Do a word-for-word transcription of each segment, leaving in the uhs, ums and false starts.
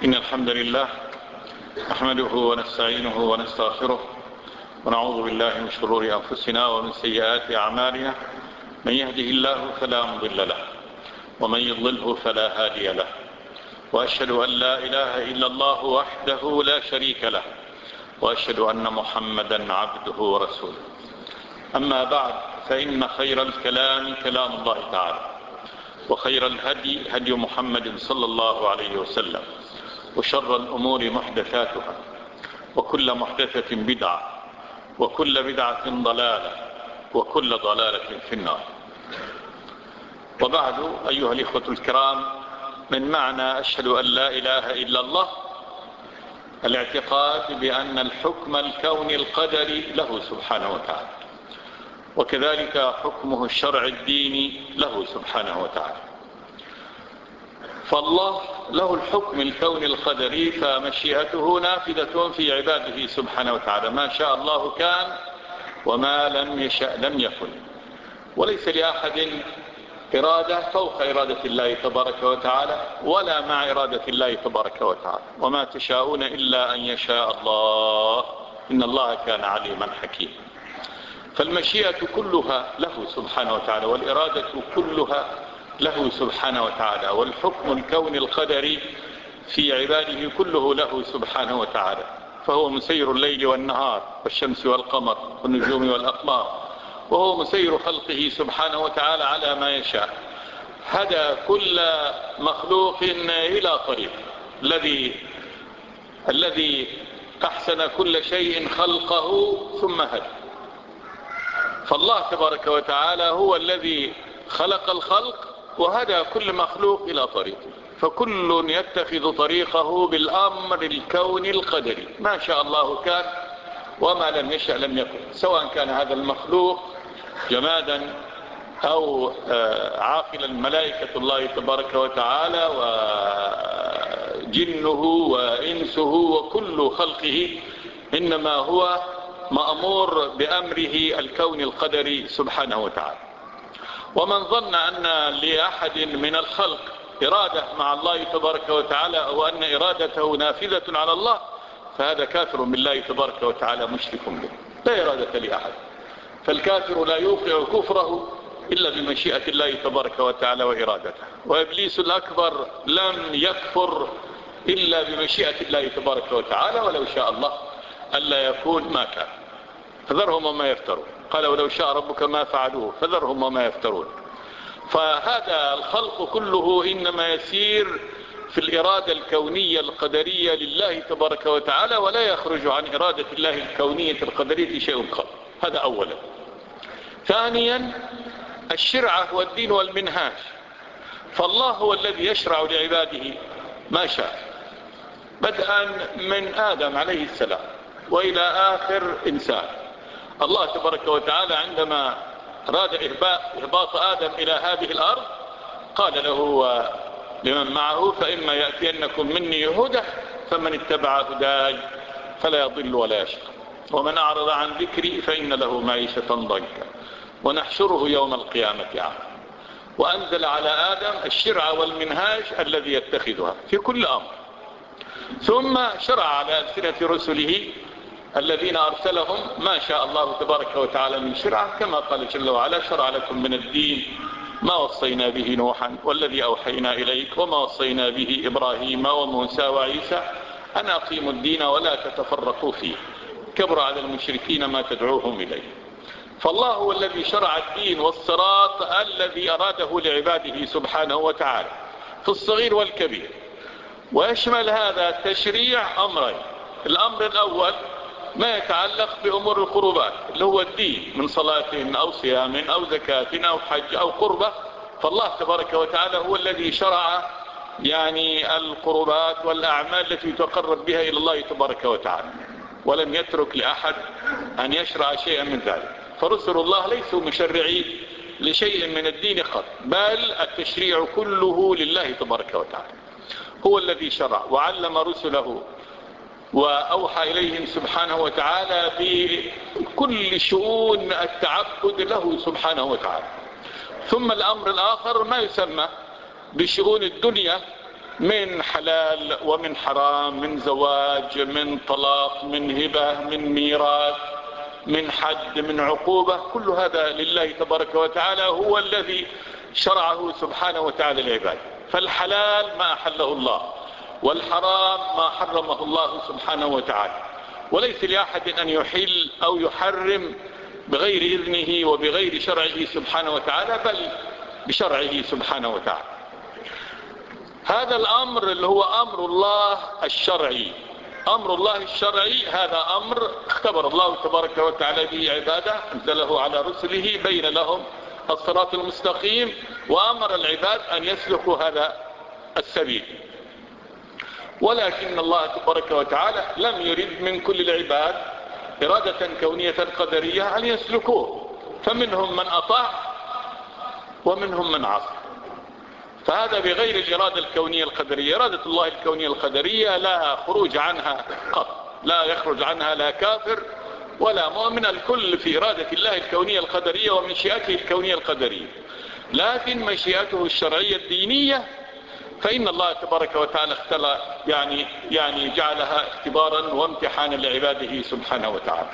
إن الحمد لله نحمده ونستعينه ونستغفره ونعوذ بالله من شرور أنفسنا ومن سيئات أعمالنا. من يهده الله فلا مضل له ومن يضلله فلا هادي له، وأشهد أن لا إله إلا الله وحده لا شريك له، وأشهد أن محمدا عبده ورسوله. أما بعد، فإن خير الكلام كلام الله تعالى، وخير الهدي هدي محمد صلى الله عليه وسلم، وشر الأمور محدثاتها، وكل محدثة بدعة، وكل بدعة ضلالة، وكل ضلالة في النار. وبعد، أيها الإخوة الكرام، من معنى أشهد أن لا إله إلا الله الاعتقاد بأن الحكم الكوني القدري له سبحانه وتعالى، وكذلك حكمه الشرع الديني له سبحانه وتعالى. فالله له الحكم الكوني القدري، فمشيئته نافذة في عباده سبحانه وتعالى، ما شاء الله كان وما لم يشأ لم يكن، وليس لأحد إرادة فوق إرادة الله تبارك وتعالى ولا مع إرادة الله تبارك وتعالى، وما تشاءون إلا أن يشاء الله، إن الله كان عليما حكيما. فالمشيئة كلها له سبحانه وتعالى، والإرادة كلها له سبحانه وتعالى، والحكم الكوني القدري في عباده كله له سبحانه وتعالى. فهو مسير الليل والنهار والشمس والقمر والنجوم والأقمار، وهو مسير خلقه سبحانه وتعالى على ما يشاء. هدى كل مخلوق إلى طريق الذي الذي أحسن كل شيء خلقه ثم هدى. فالله تبارك وتعالى هو الذي خلق الخلق وهدى كل مخلوق إلى طريقه، فكل يتخذ طريقه بالأمر الكوني القدري، ما شاء الله كان وما لم يشأ لم يكن، سواء كان هذا المخلوق جمادا أو عاقلا، ملائكة الله تبارك وتعالى وجنه وإنسه وكل خلقه إنما هو مأمور بأمره الكوني القدري سبحانه وتعالى. ومن ظن أن لأحد من الخلق إرادة مع الله تبارك وتعالى أو أن إرادته نافذة على الله، فهذا كافر بالله تبارك وتعالى مشرك به، لا إرادة لأحد. فالكافر لا يوقع كفره إلا بمشيئة الله تبارك وتعالى وإرادته، وإبليس الأكبر لم يكفر إلا بمشيئة الله تبارك وتعالى، ولو شاء الله ألا يكون ما كان. فذرهم وما يفترون، قال ولو شاء ربك ما فعلوه فذرهم وما يفترون. فهذا الخلق كله إنما يسير في الإرادة الكونية القدرية لله تبارك وتعالى، ولا يخرج عن إرادة الله الكونية القدرية شيء خلق. هذا أولا. ثانيا، الشرعة والدين والمنهاج. فالله هو الذي يشرع لعباده ما شاء، بدءا من آدم عليه السلام وإلى آخر إنسان. الله تبارك وتعالى عندما أراد إهباط آدم إلى هذه الأرض قال له ولمن معه: فإما يأتينكم مني هدى فمن اتبع هداي فلا يضل ولا يشقى، ومن أعرض عن ذكري فإن له معيشة ضنكا ونحشره يوم القيامة أعمى. وأنزل على آدم الشرع والمنهاج الذي يتخذها في كل أمر، ثم شرع على ألسنة رسله الذين أرسلهم ما شاء الله تبارك وتعالى من شرعة، كما قال جل وعلا: شرع لكم من الدين ما وصينا به نوحا والذي أوحينا إليك وما وصينا به إبراهيم وموسى وعيسى أن أقيموا الدين ولا تتفرقوا فيه كبر على المشركين ما تدعوهم إليه. فالله هو الذي شرع الدين والصراط الذي أراده لعباده سبحانه وتعالى في الصغير والكبير. ويشمل هذا التشريع أمرين: الأمر الأول ما يتعلق بأمور القربات اللي هو الدين من صلاة أو صيام أو زكاة أو حج أو قربة. فالله تبارك وتعالى هو الذي شرع يعني القربات والأعمال التي يتقرب بها إلى الله تبارك وتعالى، ولم يترك لأحد أن يشرع شيئا من ذلك. فرسل الله ليسوا مشرعين لشيء من الدين قط، بل التشريع كله لله تبارك وتعالى. هو الذي شرع وعلم رسله وأوحى إليهم سبحانه وتعالى بكل شؤون التعبد له سبحانه وتعالى. ثم الأمر الآخر ما يسمى بشؤون الدنيا من حلال ومن حرام، من زواج، من طلاق، من هبة، من ميراث، من حد، من عقوبة، كل هذا لله تبارك وتعالى هو الذي شرعه سبحانه وتعالى العباد. فالحلال ما أحله الله، والحرام ما حرمه الله سبحانه وتعالى، وليس لأحد أن يحل أو يحرم بغير إذنه وبغير شرعه سبحانه وتعالى، بل بشرعه سبحانه وتعالى. هذا الأمر اللي هو أمر الله الشرعي، أمر الله الشرعي هذا أمر اختبر الله تبارك وتعالى به عباده، أنزله على رسله، بين لهم الصراط المستقيم، وأمر العباد أن يسلكوا هذا السبيل. ولكن الله تبارك وتعالى لم يرد من كل العباد إرادة كونية قدرية أن يسلكوه، فمنهم من أطاع ومنهم من عصى. فهذا بغير الإرادة الكونية القدرية. إرادة الله الكونية القدرية لا خروج عنها قط، لا يخرج عنها لا كافر ولا مؤمن، الكل في إرادة الله الكونية القدرية ومشيئته الكونية القدرية. لكن مشيئته الشرعية الدينية فإن الله تبارك وتعالى اختلى يعني يعني جعلها اختبارا وامتحانا لعباده سبحانه وتعالى.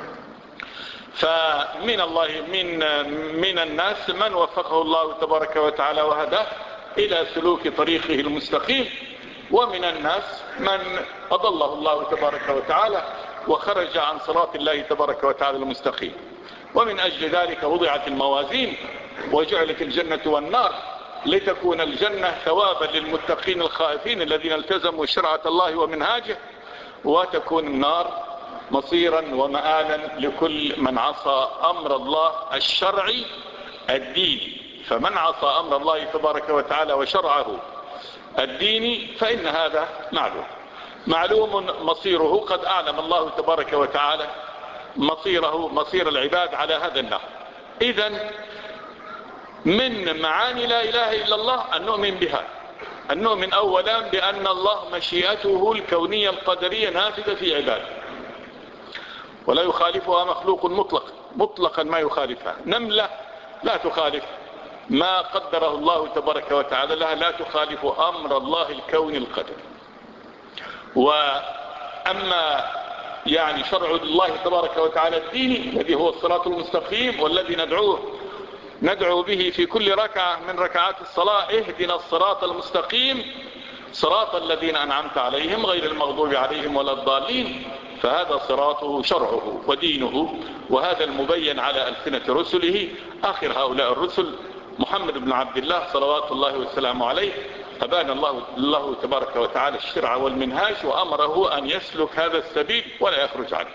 فمن الله من من الناس من وفقه الله تبارك وتعالى وهداه إلى سلوك طريقه المستقيم، ومن الناس من أضله الله تبارك وتعالى وخرج عن صراط الله تبارك وتعالى المستقيم. ومن أجل ذلك وضعت الموازين وجعلت الجنة والنار، لتكون الجنة ثوابا للمتقين الخائفين الذين التزموا شرعة الله ومنهاجه، وتكون النار مصيرا ومآلا لكل من عصى أمر الله الشرعي الديني. فمن عصى أمر الله تبارك وتعالى وشرعه الديني فإن هذا معلوم معلوم مصيره. قد أعلم الله تبارك وتعالى مصيره مصير العباد على هذا النحو. إذن من معاني لا إله إلا الله أن نؤمن بها، أن نؤمن أولا بأن الله مشيئته الكونية القدرية نافذة في عباده ولا يخالفها مخلوق مطلق مطلقا ما يخالفها. نملة لا تخالف ما قدره الله تبارك وتعالى لها، لا تخالف أمر الله الكون القدري. وأما يعني شرع الله تبارك وتعالى الديني الذي هو الصراط المستقيم والذي ندعوه ندعو به في كل ركعة من ركعات الصلاة، اهدنا الصراط المستقيم صراط الذين أنعمت عليهم غير المغضوب عليهم ولا الضالين، فهذا صراطه شرعه ودينه، وهذا المبين على ألسنة رسله. آخر هؤلاء الرسل محمد بن عبد الله صلوات الله والسلام عليه، أبان الله, الله تبارك وتعالى الشرع والمنهاج وأمره أن يسلك هذا السبيل ولا يخرج عنه،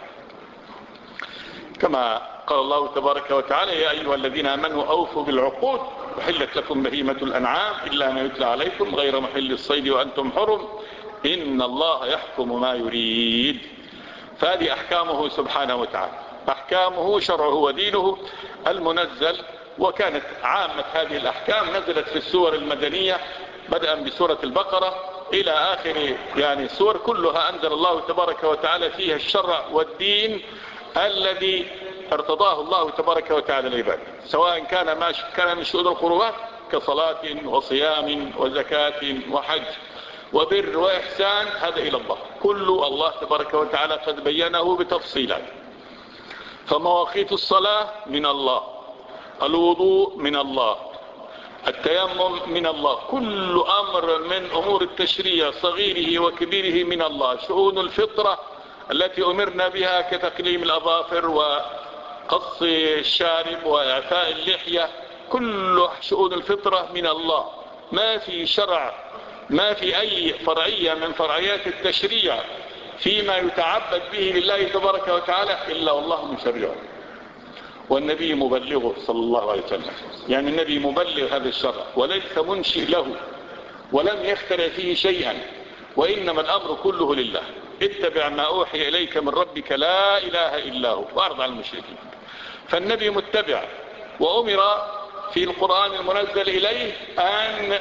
كما قال الله تبارك وتعالى يا أيها الذين آمنوا أوفوا بالعقود وحلت لكم بهيمة الأنعام إلا ما يتلى عليكم غير محل الصيد وأنتم حرم إن الله يحكم ما يريد. فهذه أحكامه سبحانه وتعالى، أحكامه شرعه ودينه المنزل. وكانت عامة هذه الأحكام نزلت في السور المدنية بدءا بسورة البقرة إلى آخر يعني السور، كلها أنزل الله تبارك وتعالى فيها الشرع والدين الذي ارتضاه الله تبارك وتعالى العباد، سواء كان ما كان من شؤون القربات كصلاة وصيام وزكاة وحج وبر وإحسان، هذا إلى الله، كل الله تبارك وتعالى قد بينه بتفصيلات. فمواقيت الصلاة من الله، الوضوء من الله، التيمم من الله، كل أمر من أمور التشريع صغيره وكبيره من الله. شؤون الفطرة التي أمرنا بها كتقليم الأظافر وقص الشارب وإعفاء اللحية، كل شؤون الفطرة من الله. ما في شرع، ما في أي فرعية من فرعيات التشريع فيما يتعبد به لله تبارك وتعالى إلا والله مشرعه، والنبي مبلغه صلى الله عليه وسلم. يعني النبي مبلغ هذا الشرع وليس منشئ له ولم يخترع فيه شيئا، وإنما الأمر كله لله. اتبع ما أوحي إليك من ربك لا إله إلا هو وأعرض عن المشركين. فالنبي متبع، وأمر في القرآن المنزل إليه أن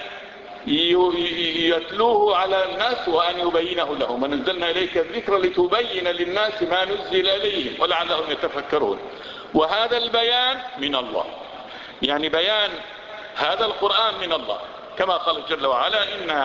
يتلوه على الناس وأن يبينه لهم، ونزلنا إليك الذكر لتبين للناس ما نزل إليهم ولعلهم يتفكرون. وهذا البيان من الله، يعني بيان هذا القرآن من الله، كما قال جل وعلا إن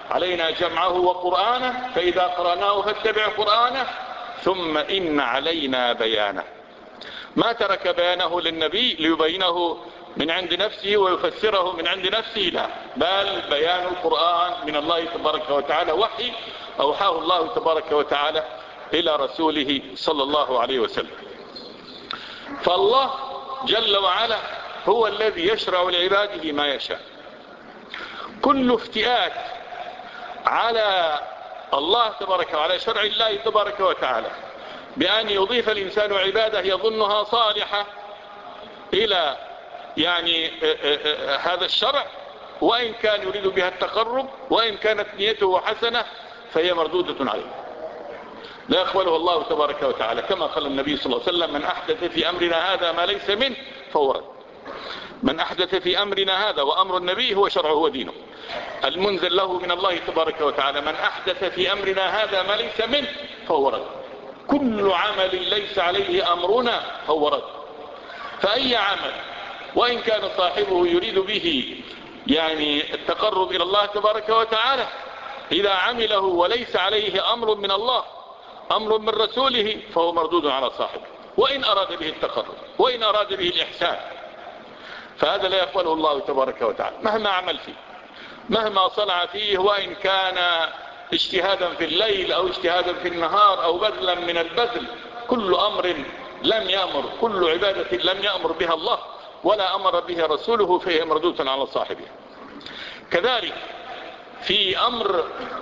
علينا جمعه وقرآنه فإذا قرأناه فاتبع قرآنه ثم إن علينا بيانه. ما ترك بيانه للنبي ليبينه من عند نفسه ويفسره من عند نفسه، لا، بل بيان القرآن من الله تبارك وتعالى وحي أوحاه الله تبارك وتعالى إلى رسوله صلى الله عليه وسلم. فالله جل وعلا هو الذي يشرع لعباده ما يشاء. كل افتئات على الله تبارك وعلى شرع الله تبارك وتعالى بأن يضيف الإنسان عبادة يظنها صالحة إلى يعني هذا الشرع، وإن كان يريد بها التقرب وإن كانت نيته حسنة فهي مردودة عليه، لا يقبله الله تبارك وتعالى، كما قال النبي صلى الله عليه وسلم: من أحدث في أمرنا هذا ما ليس منه فهو رد. من أحدث في أمرنا هذا، وأمر النبي هو شرعه ودينه المنزل له من الله تبارك وتعالى، من أحدث في أمرنا هذا ما ليس منه فهو رد. كل عمل ليس عليه أمرنا فهو رد. فأي عمل وإن كان صاحبه يريد به يعني التقرب إلى الله تبارك وتعالى، إذا عمله وليس عليه أمر من الله أمر من رسوله فهو مردود على صاحبه، وإن أراد به التقرب وإن أراد به الإحسان، فهذا لا يقبله الله تبارك وتعالى مهما عمل فيه، مهما صنع فيه، وإن كان اجتهادا في الليل أو اجتهادا في النهار أو بذلا من البذل. كل أمر لم يأمر كل عبادة لم يأمر بها الله ولا أمر بها رسوله فهي مردودة على صاحبها. كذلك في أمر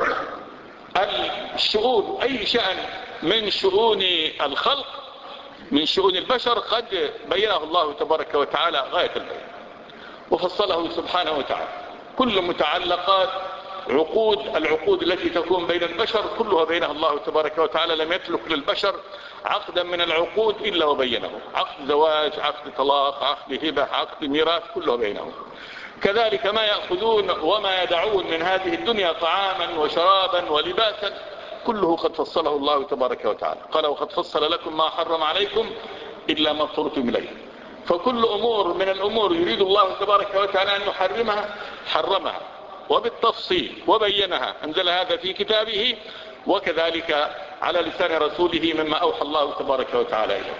الشؤون، أي شأن من شؤون الخلق من شؤون البشر قد بينه الله تبارك وتعالى غاية البيان وفصله سبحانه وتعالى. كل متعلقات عقود العقود التي تكون بين البشر كلها بينها الله تبارك وتعالى، لم يترك للبشر عقدا من العقود إلا وبينه، عقد زواج، عقد طلاق، عقد هبة، عقد ميراث، كله بينه. كذلك ما يأخذون وما يدعون من هذه الدنيا طعاما وشرابا ولباسا كله قد فصله الله تبارك وتعالى. قال: وقد فصل لكم ما حرم عليكم إلا ما اضطررتم إليه. فكل أمور من الأمور يريد الله تبارك وتعالى أن يحرمها حرمها وبالتفصيل وبينها، أنزل هذا في كتابه وكذلك على لسان رسوله مما أوحى الله تبارك وتعالى إليه.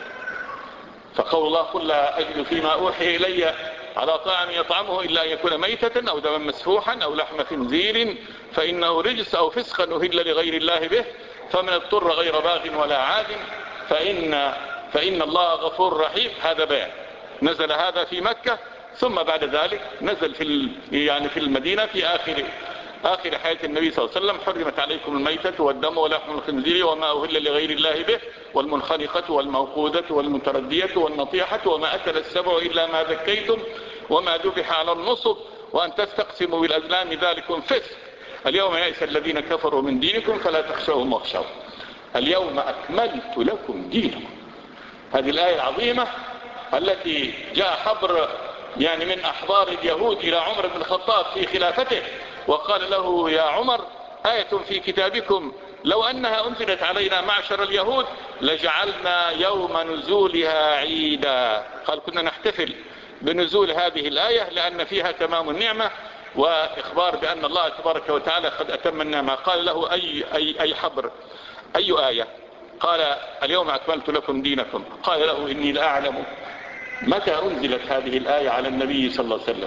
فقول الله: قل لا أجد فيما أوحي إلي على طاعم يطعمه إلا أن يكون ميتة أو دما مسفوحا أو لحم خنزير فإنه رجس أو فسقا أهل لغير الله به فمن اضطر غير باغ ولا عاد فإن, فإن الله غفور رحيم. هذا بيان، نزل هذا في مكة، ثم بعد ذلك نزل في يعني في المدينة في آخر آخر حياة النبي صلى الله عليه وسلم: حرمت عليكم الميتة والدم ولحم الخنزير وما أهل لغير الله به والمنخنقة والموقودة والمتردية والنطيحة وما أكل السبع إلا ما ذكيتم وما ذبح على النصب وأن تستقسموا بالأزلام ذلكم فسق. اليوم يئس الذين كفروا من دينكم فلا تخشوهم واخشوا اليوم أكملت لكم دينكم. هذه الآية العظيمة التي جاء حبر يعني من أحبار اليهود إلى عمر بن الخطاب في خلافته وقال له: يا عمر، آية في كتابكم لو أنها أنزلت علينا معشر اليهود لجعلنا يوم نزولها عيدا. قال: كنا نحتفل بنزول هذه الآية لأن فيها تمام النعمة وإخبار بأن الله تبارك وتعالى قد أتم النعمة. قال له: أي, أي, أي حبر، أي آية؟ قال: اليوم أكملت لكم دينكم. قال له: إني لأعلم متى أنزلت هذه الآية على النبي صلى الله عليه وسلم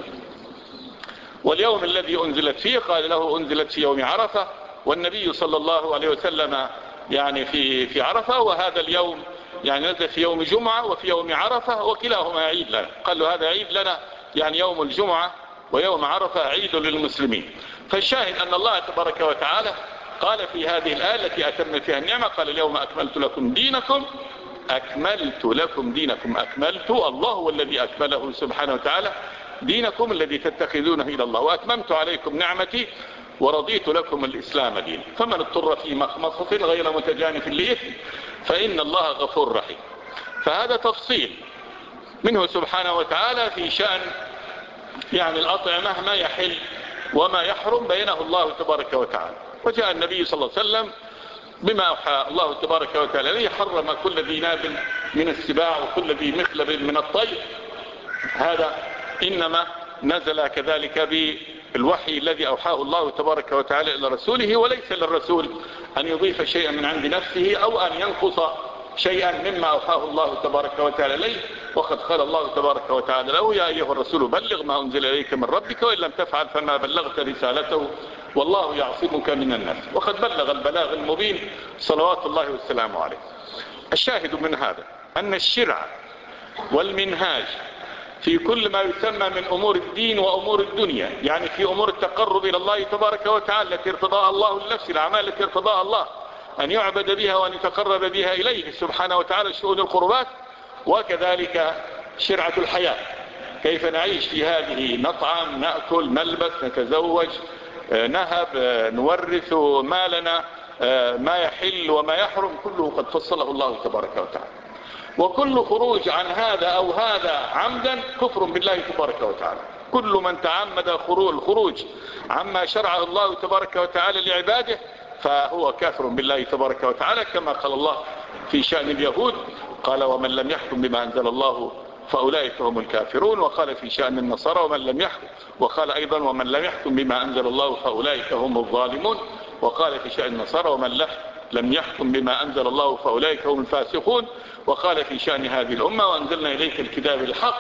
واليوم الذي أنزلت فيه. قال له: أنزلت في يوم عرفة والنبي صلى الله عليه وسلم يعني في في عرفة، وهذا اليوم يعني نزل في يوم جمعة وفي يوم عرفة وكلاهما عيد لنا. قال له: هذا عيد لنا، يعني يوم الجمعة ويوم عرفة عيد للمسلمين. فالشاهد أن الله تبارك وتعالى قال في هذه الآية التي أتم فيها النعمة، قال: اليوم أكملت لكم دينكم أكملت لكم دينكم. أكملت، الله هو الذي أكمله سبحانه وتعالى، دينكم الذي تتخذونه إلى الله، وأتممت عليكم نعمتي ورضيت لكم الإسلام دين. فمن اضطر في مخمصة غير متجانف لإثم فإن الله غفور رحيم. فهذا تفصيل منه سبحانه وتعالى في شأن يعني الأطعمة، ما يحل وما يحرم بينه الله تبارك وتعالى. وجاء النبي صلى الله عليه وسلم بما أوحى الله تبارك وتعالى الذي حرم كل ذي ناب من السباع وكل ذي مخلب من الطير. هذا إنما نزل كذلك الوحي الذي أوحاه الله تبارك وتعالى إلى رسوله، وليس للرسول أن يضيف شيئا من عند نفسه أو أن ينقص شيئا مما أوحاه الله تبارك وتعالى إليه. وقد قال الله تبارك وتعالى له: يا أيها الرسول بلغ ما أنزل إليك من ربك وإن لم تفعل فما بلغت رسالته والله يعصمك من الناس. وقد بلغ البلاغ المبين صلوات الله والسلام عليه. الشاهد من هذا أن الشرع والمنهاج في كل ما يسمى من أمور الدين وأمور الدنيا، يعني في أمور التقرب إلى الله تبارك وتعالى التي ارتضاها الله لنفسه، الأعمال التي ارتضاها الله أن يعبد بها وأن يتقرب بها إليه سبحانه وتعالى، شؤون القربات. وكذلك شرعة الحياة، كيف نعيش في هذه، نطعم، نأكل، نلبس، نتزوج، نهب، نورث مالنا، ما يحل وما يحرم، كله قد فصله الله تبارك وتعالى. وكل خروج عن هذا أو هذا عمدا كفر بالله تبارك وتعالى. كل من تعمد الخروج عما شرعه الله تبارك وتعالى لعباده فهو كافر بالله تبارك وتعالى، كما قال الله في شأن اليهود: قال: ومن لم يحكم بما أنزل الله فأولئك هم الكافرون. وقال في شأن النصارى: ومن لم يحكم، وقال أيضا: ومن لم يحكم بما أنزل الله فأولئك هم الظالمون. وقال في شأن النصارى: ومن لم يحكم بما أنزل الله فأولئك هم الفاسقون. وقال في شأن هذه الأمة: وأنزلنا إليك الكتاب الحق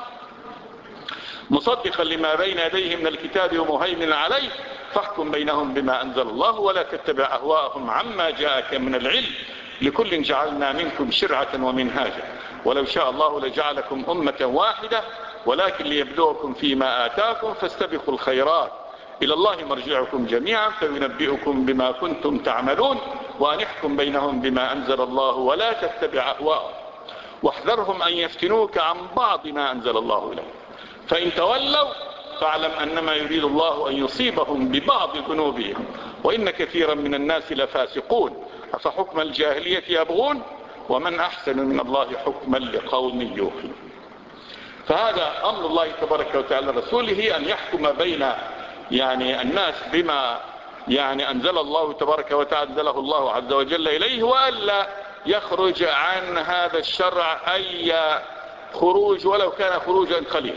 مصدقا لما بين يديه من الكتاب ومهيمنا عليه فاحكم بينهم بما أنزل الله ولا تتبع أهواءهم عما جاءك من العلم لكل جعلنا منكم شرعة ومنهاجا ولو شاء الله لجعلكم أمة واحدة ولكن ليبلوكم فيما آتاكم فاستبقوا الخيرات إلى الله مرجعكم جميعا فينبئكم بما كنتم تعملون وأن احكم بينهم بما أنزل الله ولا تتبع أهواءهم واحذرهم أن يفتنوك عن بعض ما أنزل الله إليك فإن تولوا فاعلم أنما يريد الله أن يصيبهم ببعض ذنوبهم وإن كثيرا من الناس لفاسقون أفحكم الجاهلية يبغون ومن أحسن من الله حكما لقوم يوقنون. فهذا أمر الله تبارك وتعالى رسوله أن يحكم بين يعني الناس بما يعني أنزل الله تبارك وتعالى أنزله الله عز وجل إليه وألا يخرج عن هذا الشرع أي خروج ولو كان خروجا قليلا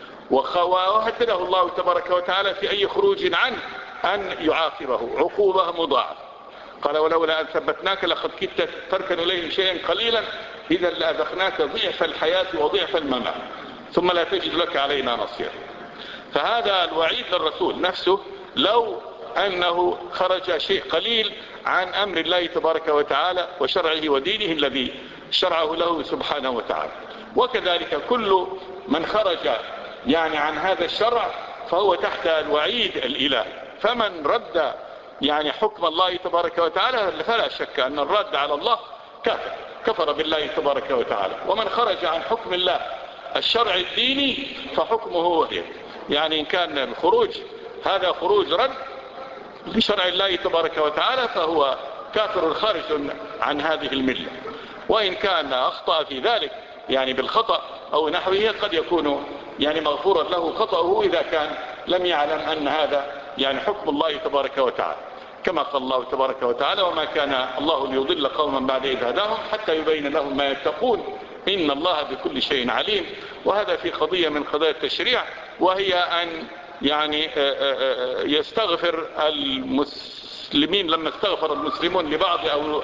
وهدده الله تبارك وتعالى في أي خروج عنه أن يعاقبه عقوبة مضاعفة. قال ولولا أن ثبتناك لقد كدت تركن إليه شيئا قليلا إذا لأذقناك ضعف الحياة وضعف الممات ثم لا تجد لك علينا نصيرا. فهذا الوعيد للرسول نفسه لو أنه خرج شيء قليل عن أمر الله تبارك وتعالى وشرعه ودينه الذي شرعه له سبحانه وتعالى. وكذلك كل من خرج يعني عن هذا الشرع فهو تحت الوعيد الإلهي. فمن رد يعني حكم الله تبارك وتعالى فلا شك أن الرد على الله كافر كفر بالله تبارك وتعالى. ومن خرج عن حكم الله الشرع الديني فحكمه وهي يعني إن كان الخروج هذا خروج رد لشرع الله تبارك وتعالى فهو كافر خارج عن هذه الملة. وإن كان أخطأ في ذلك يعني بالخطأ أو نحوه قد يكون يعني مغفورا له خطأه إذا كان لم يعلم أن هذا يعني حكم الله تبارك وتعالى كما قال الله تبارك وتعالى وما كان الله ليضل قوما بعد إذ هداهم حتى يبين لهم ما يتقون إن الله بكل شيء عليم. وهذا في قضية من قضايا التشريع وهي أن يعني يستغفر المسلمين لما استغفر المسلمون لبعض أو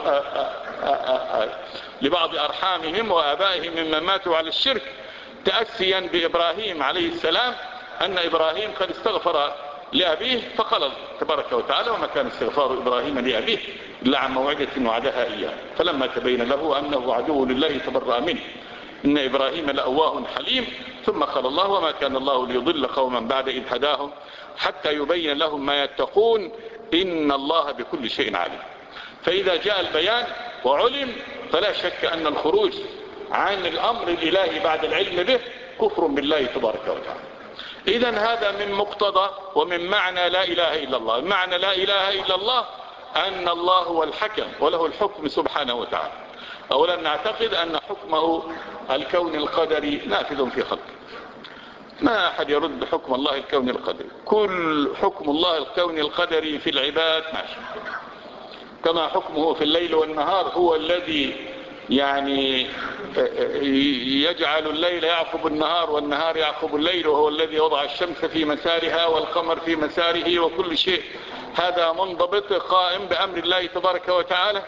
لبعض أرحامهم وآبائهم ممن ماتوا على الشرك تأسيا بإبراهيم عليه السلام أن إبراهيم قد استغفر لأبيه فقال تبارك وتعالى وما كان استغفار إبراهيم لأبيه إلا عن موعدة وعدها إياه فلما تبين له أنه عدو لله تبرأ منه إن إبراهيم لأواه حليم. ثم قال الله وما كان الله ليضل قوما بعد إذ هداهم حتى يبين لهم ما يتقون إن الله بكل شيء عليم. فإذا جاء البيان وعلم فلا شك أن الخروج عن الأمر الإلهي بعد العلم به كفر بالله تبارك وتعالى. إذن هذا من مقتضى ومن معنى لا إله إلا الله. معنى لا إله إلا الله أن الله هو الحكم وله الحكم سبحانه وتعالى. أولا نعتقد أن حكمه الكون القدري نافذ في خلقه ما أحد يرد حكم الله الكون القدري. كل حكم الله الكون القدري في العباد ماشي كما حكمه في الليل والنهار هو الذي يعني يجعل الليل يعقب النهار والنهار يعقب الليل، وهو الذي وضع الشمس في مسارها والقمر في مساره وكل شيء هذا منضبط قائم بأمر الله تبارك وتعالى،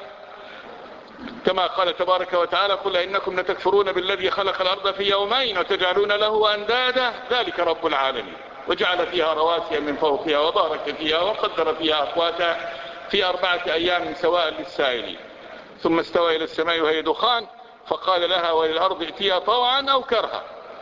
كما قال تبارك وتعالى: قل إنكم لتكفرون بالذي خلق الأرض في يومين وتجعلون له أندادا ذلك رب العالمين، وجعل فيها رواسي من فوقها وبارك فيها وقدر فيها أقواتها في أربعة أيام سواء للسائلين، ثم استوى إلى السماء وهي دخان فقال لها وللأرض ائتيا طوعا أو كرها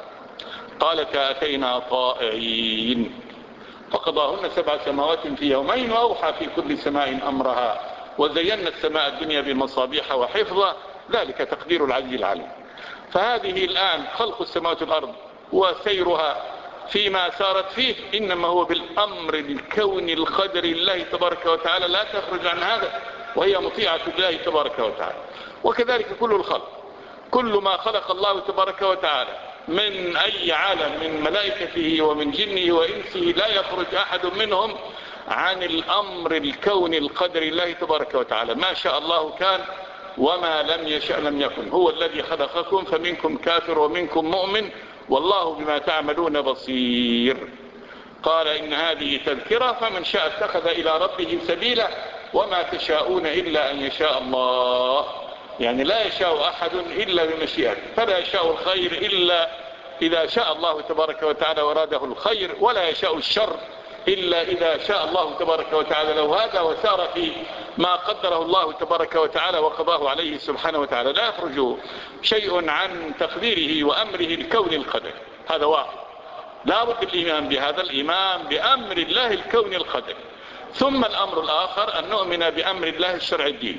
قالتا أتينا طائعين، فقضاهن سبع سماوات في يومين وأوحى في كل سماء أمرها وزينا السماء الدنيا بمصابيح وحفظا ذلك تقدير العزيز العليم. فهذه الآن خلق السماوات والأرض وسيرها فيما سارت فيه إنما هو بالأمر الكوني القدري لله تبارك وتعالى، لا تخرج عن هذا، وهي مطيعة الله تبارك وتعالى. وكذلك كل الخلق، كل ما خلق الله تبارك وتعالى من أي عالم من ملائكته ومن جنه وإنسه لا يخرج أحد منهم عن الأمر الكوني القدري لله تبارك وتعالى. ما شاء الله كان وما لم يشاء لم يكن. هو الذي خلقكم فمنكم كافر ومنكم مؤمن والله بما تعملون بصير. قال إن هذه تذكرة فمن شاء اتخذ إلى ربه سبيلا وما تشاءون إلا أن يشاء الله. يعني لا يشاء أحد إلا بمشيئته، فلا يشاء الخير إلا إذا شاء الله تبارك وتعالى وراده الخير، ولا يشاء الشر إلا إذا شاء الله تبارك وتعالى لو هذا وسار في ما قدره الله تبارك وتعالى وقضاه عليه سبحانه وتعالى. لا يخرج شيء عن تقديره وأمره الكوني القدري، هذا واحد. لا بد الإيمان بهذا، الإيمان بأمر الله الكوني القدري. ثم الأمر الآخر أن نؤمن بأمر الله الشرع الديني.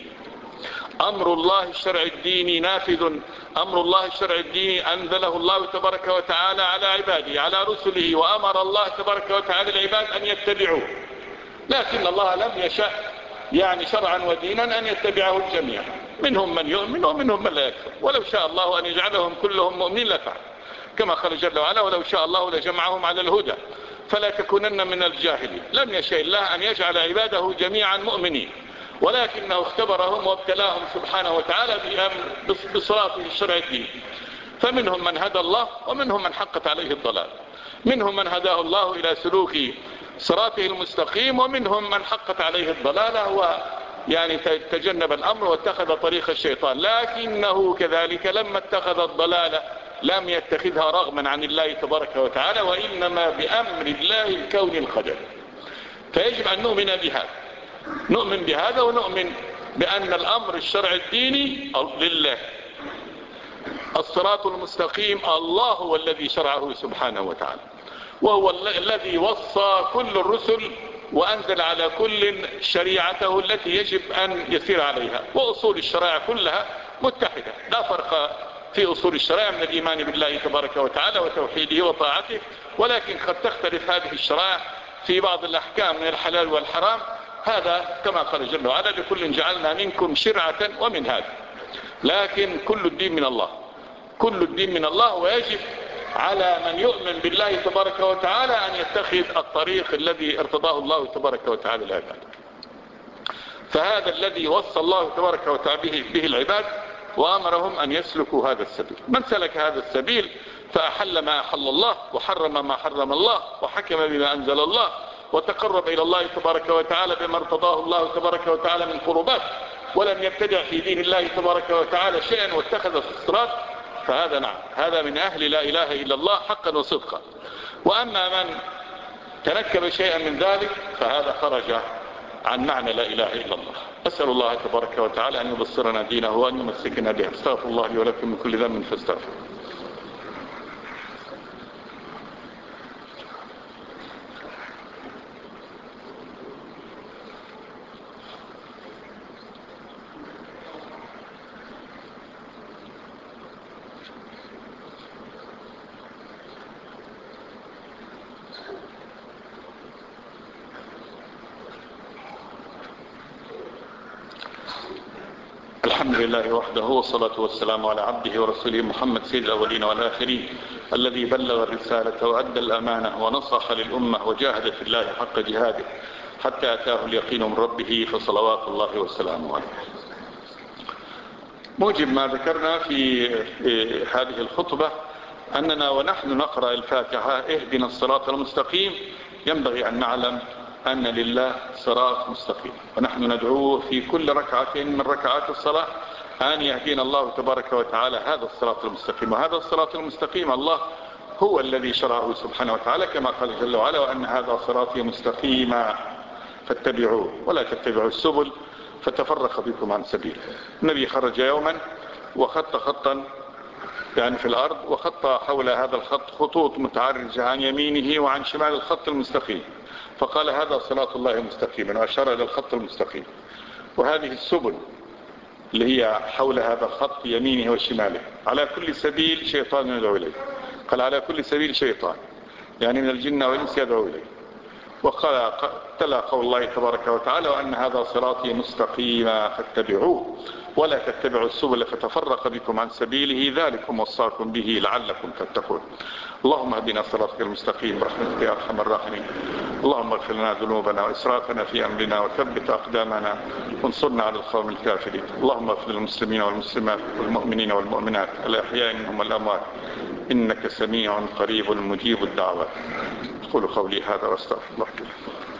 أمر الله الشرع الديني نافذ، أمر الله الشرع الديني أنزله الله تبارك وتعالى على عباده على رسله، وأمر الله تبارك وتعالى العباد أن يتبعوه، لكن الله لم يشاء يعني شرعا ودينا أن يتبعه الجميع، منهم من يؤمن ومنهم من لا يكفر، ولو شاء الله أن يجعلهم كلهم مؤمنين لفعل، كما قال جل وعلا: ولو شاء الله لجمعهم على الهدى فلا تكونن من الجاهلين. لم يشاء الله أن يجعل عباده جميعا مؤمنين، ولكنه اختبرهم وابتلاهم سبحانه وتعالى بصراطه الشرع الديني. فمنهم من هدى الله ومنهم من حقت عليه الضلال، منهم من هداه الله إلى سلوك صراطه المستقيم، ومنهم من حقت عليه الضلالة ويعني تجنب الأمر واتخذ طريق الشيطان، لكنه كذلك لما اتخذ الضلالة لم يتخذها رغما عن الله تبارك وتعالى، وإنما بأمر الله الكوني القدري. فيجب أن نؤمن بهذا، نؤمن بهذا ونؤمن بأن الأمر الشرع الديني لله، الصراط المستقيم الله هو الذي شرعه سبحانه وتعالى، وهو الذي وصى كل الرسل وأنزل على كل شريعته التي يجب أن يسير عليها. وأصول الشرائع كلها متحدة، لا فرق في أصول الشرائع من الإيمان بالله تبارك وتعالى وتوحيده وطاعته، ولكن قد تختلف هذه الشرائع في بعض الأحكام من الحلال والحرام. هذا كما قال جل وعلا: لكل جعلنا منكم شرعة ومن هذا. لكن كل الدين من الله، كل الدين من الله، ويجب على من يؤمن بالله تبارك وتعالى أن يتخذ الطريق الذي ارتضاه الله تبارك وتعالى العباد. فهذا الذي وصى الله تبارك وتعالى به العباد وأمرهم أن يسلكوا هذا السبيل. من سلك هذا السبيل فأحل ما أحل الله وحرم ما حرم الله وحكم بما أنزل الله وتقرب إلى الله تبارك وتعالى بما ارتضاه الله تبارك وتعالى من قربات، ولم يبتدع في دين الله تبارك وتعالى شيئا واتخذ الصراط، فهذا نعم، هذا من أهل لا إله إلا الله حقا وصدقا. وأما من تنكب شيئا من ذلك فهذا خرج عن معنى لا إله إلا الله. أسأل الله تبارك وتعالى أن يبصرنا دينه وأن يمسكنا به. استغفر الله لي ولكم من كل ذنب فاستغفر. الحمد لله وحده، والصلاة والسلام على عبده ورسوله محمد سيد الأولين والآخرين، الذي بلغ الرسالة وأدى الأمانة ونصح للأمة وجاهد في الله حق جهاده حتى أتاه اليقين من ربه، فصلوات الله وسلامه عليه. موجب ما ذكرنا في هذه الخطبة أننا ونحن نقرأ الفاتحة اهدنا الصراط المستقيم ينبغي أن نعلم أن لله صراط مستقيم، ونحن ندعوه في كل ركعة من ركعات الصلاة أن يهدينا الله تبارك وتعالى هذا الصراط المستقيم. وهذا الصراط المستقيم الله هو الذي شرعه سبحانه وتعالى كما قال جل وعلا وأن هذا صراطي مستقيما فاتبعوه ولا تتبعوا السبل فتفرق بكم عن سبيله. النبي خرج يوما وخط خطا يعني في الأرض، وخط حول هذا الخط خطوط متعرجة عن يمينه وعن شمال الخط المستقيم، فقال هذا صراط الله مستقيما وأشار إلى الخط المستقيم. وهذه السبل اللي هي حول هذا الخط يمينه وشماله على كل سبيل شيطان يدعو إليه، قال على كل سبيل شيطان يعني من الجن والإنس يدعو إليه. وقال تلا قول الله تبارك وتعالى وأن هذا صراطي مستقيما فاتبعوه ولا تتبعوا السبل فتفرق بكم عن سبيله ذلكم وصاكم به لعلكم تتقون. اللهم اهدنا صراطك المستقيم برحمتك يا ارحم الراحمين. اللهم اغفر لنا ذنوبنا واسرافنا في امرنا وثبت اقدامنا وانصرنا على القوم الكافرين. اللهم اغفر للمسلمين والمسلمات والمؤمنين والمؤمنات الاحياء منهم والاموات انك سميع قريب مجيب الدعوات. اقول قولي هذا واستغفر الله.